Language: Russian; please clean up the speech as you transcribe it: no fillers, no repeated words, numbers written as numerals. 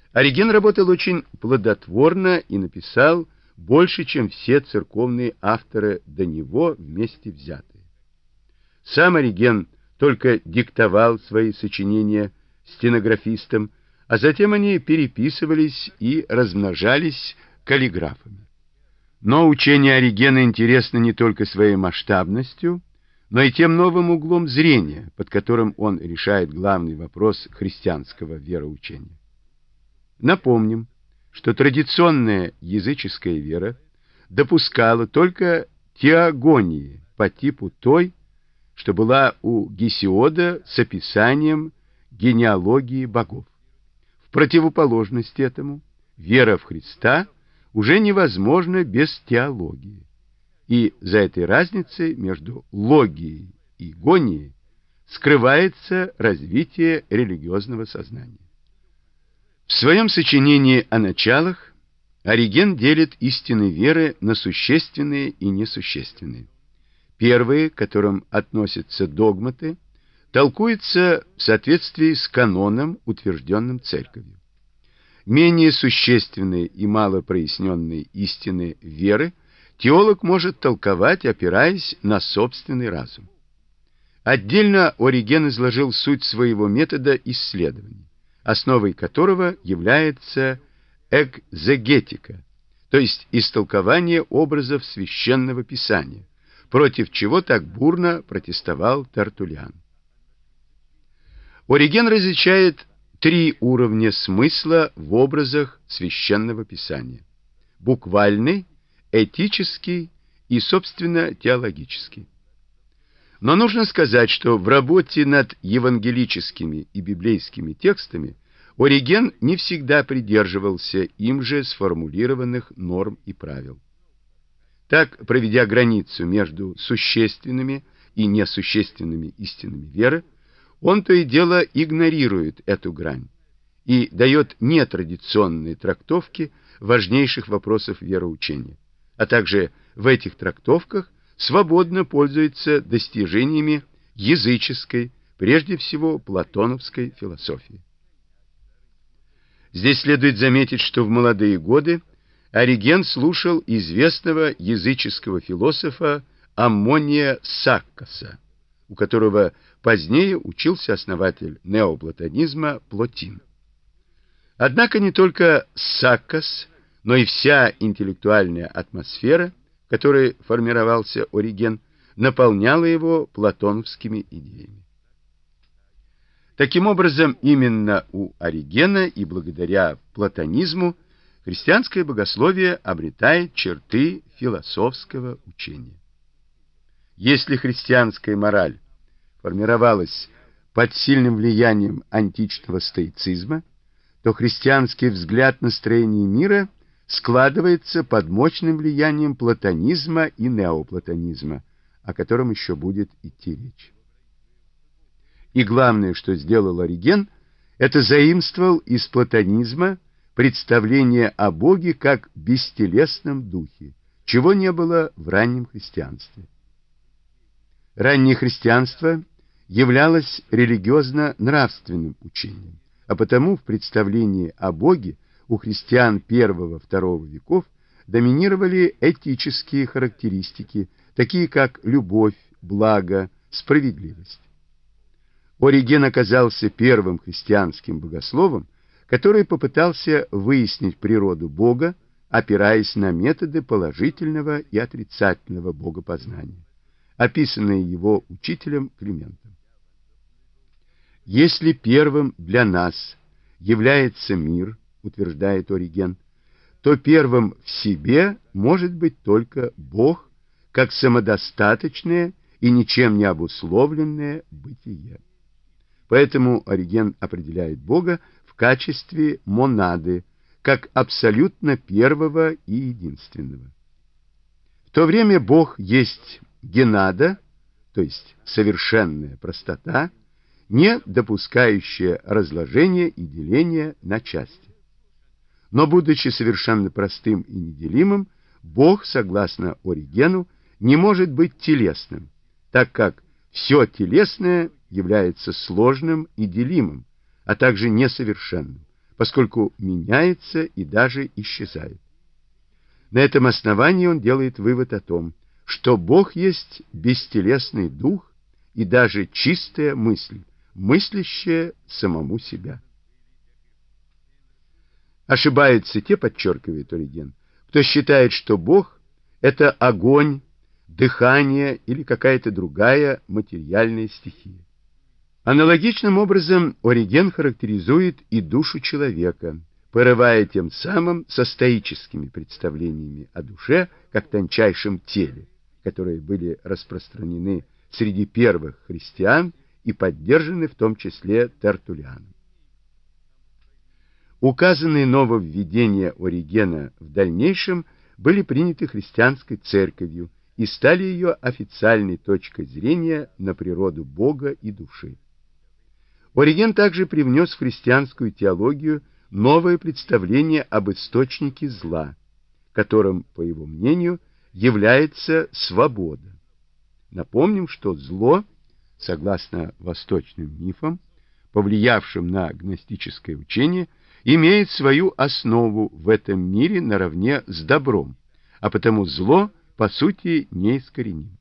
Ориген работал очень плодотворно и написал больше, чем все церковные авторы до него вместе взятые. Сам Ориген только диктовал свои сочинения стенографистам, а затем они переписывались и размножались каллиграфами. Но учение Оригена интересно не только своей масштабностью, но и тем новым углом зрения, под которым он решает главный вопрос христианского вероучения. Напомним, что традиционная языческая вера допускала только теогонии по типу той, что была у Гесиода с описанием генеалогии богов. В противоположность этому, вера в Христа уже невозможна без теологии. И за этой разницей между логией и гонией скрывается развитие религиозного сознания. В своем сочинении о началах Ориген делит истины веры на существенные и несущественные. Первые, к которым относятся догматы, толкуются в соответствии с каноном, утвержденным Церковью. Менее существенные и мало проясненные истины веры теолог может толковать, опираясь на собственный разум. Отдельно Ориген изложил суть своего метода исследований, основой которого является экзегетика, то есть истолкование образов священного писания, против чего так бурно протестовал Тертуллиан. Ориген различает три уровня смысла в образах священного писания: буквальный, этический и, собственно, теологический. Но нужно сказать, что в работе над евангелическими и библейскими текстами Ориген не всегда придерживался им же сформулированных норм и правил. Так, проведя границу между существенными и несущественными истинами веры, он то и дело игнорирует эту грань и дает нетрадиционные трактовки важнейших вопросов вероучения, а также в этих трактовках свободно пользуется достижениями языческой, прежде всего платоновской философии. Здесь следует заметить, что в молодые годы Ориген слушал известного языческого философа Аммония Саккаса, у которого позднее учился основатель неоплатонизма Плотин. Однако не только Саккас, но и вся интеллектуальная атмосфера, в которой формировался Ориген, наполняла его платоновскими идеями. Таким образом, именно у Оригена и благодаря платонизму христианское богословие обретает черты философского учения. Если христианская мораль формировалась под сильным влиянием античного стоицизма, то христианский взгляд на строение мира складывается под мощным влиянием платонизма и неоплатонизма, о котором еще будет идти речь. И главное, что сделал Ориген, это заимствовал из платонизма представление о Боге как бестелесном духе, чего не было в раннем христианстве. Раннее христианство являлось религиозно-нравственным учением, а потому в представлении о Боге у христиан I-II веков доминировали этические характеристики, такие как любовь, благо, справедливость. Ориген оказался первым христианским богословом, который попытался выяснить природу Бога, опираясь на методы положительного и отрицательного богопознания, описанные его учителем Климентом. Если первым для нас является мир, утверждает Ориген, то первым в себе может быть только Бог, как самодостаточное и ничем не обусловленное бытие. Поэтому Ориген определяет Бога в качестве монады, как абсолютно первого и единственного. В то время Бог есть генада, то есть совершенная простота, не допускающая разложения и деления на части. Но, будучи совершенно простым и неделимым, Бог, согласно Оригену, не может быть телесным, так как все телесное является сложным и делимым, а также несовершенным, поскольку меняется и даже исчезает. На этом основании он делает вывод о том, что Бог есть бестелесный дух и даже чистая мысль, мыслящая самому себя. Ошибаются те, подчеркивает Ориген, кто считает, что Бог — это огонь, дыхание или какая-то другая материальная стихия. Аналогичным образом Ориген характеризует и душу человека, порывая тем самым со стоическими представлениями о душе как тончайшем теле, которые были распространены среди первых христиан и поддержаны в том числе Тертуллианом. Указанные нововведения Оригена в дальнейшем были приняты христианской церковью и стали ее официальной точкой зрения на природу Бога и души. Ориген также привнес в христианскую теологию новое представление об источнике зла, которым, по его мнению, является свобода. Напомним, что зло, согласно восточным мифам, повлиявшим на гностическое учение, имеет свою основу в этом мире наравне с добром, а потому зло, по сути, неискоренимо.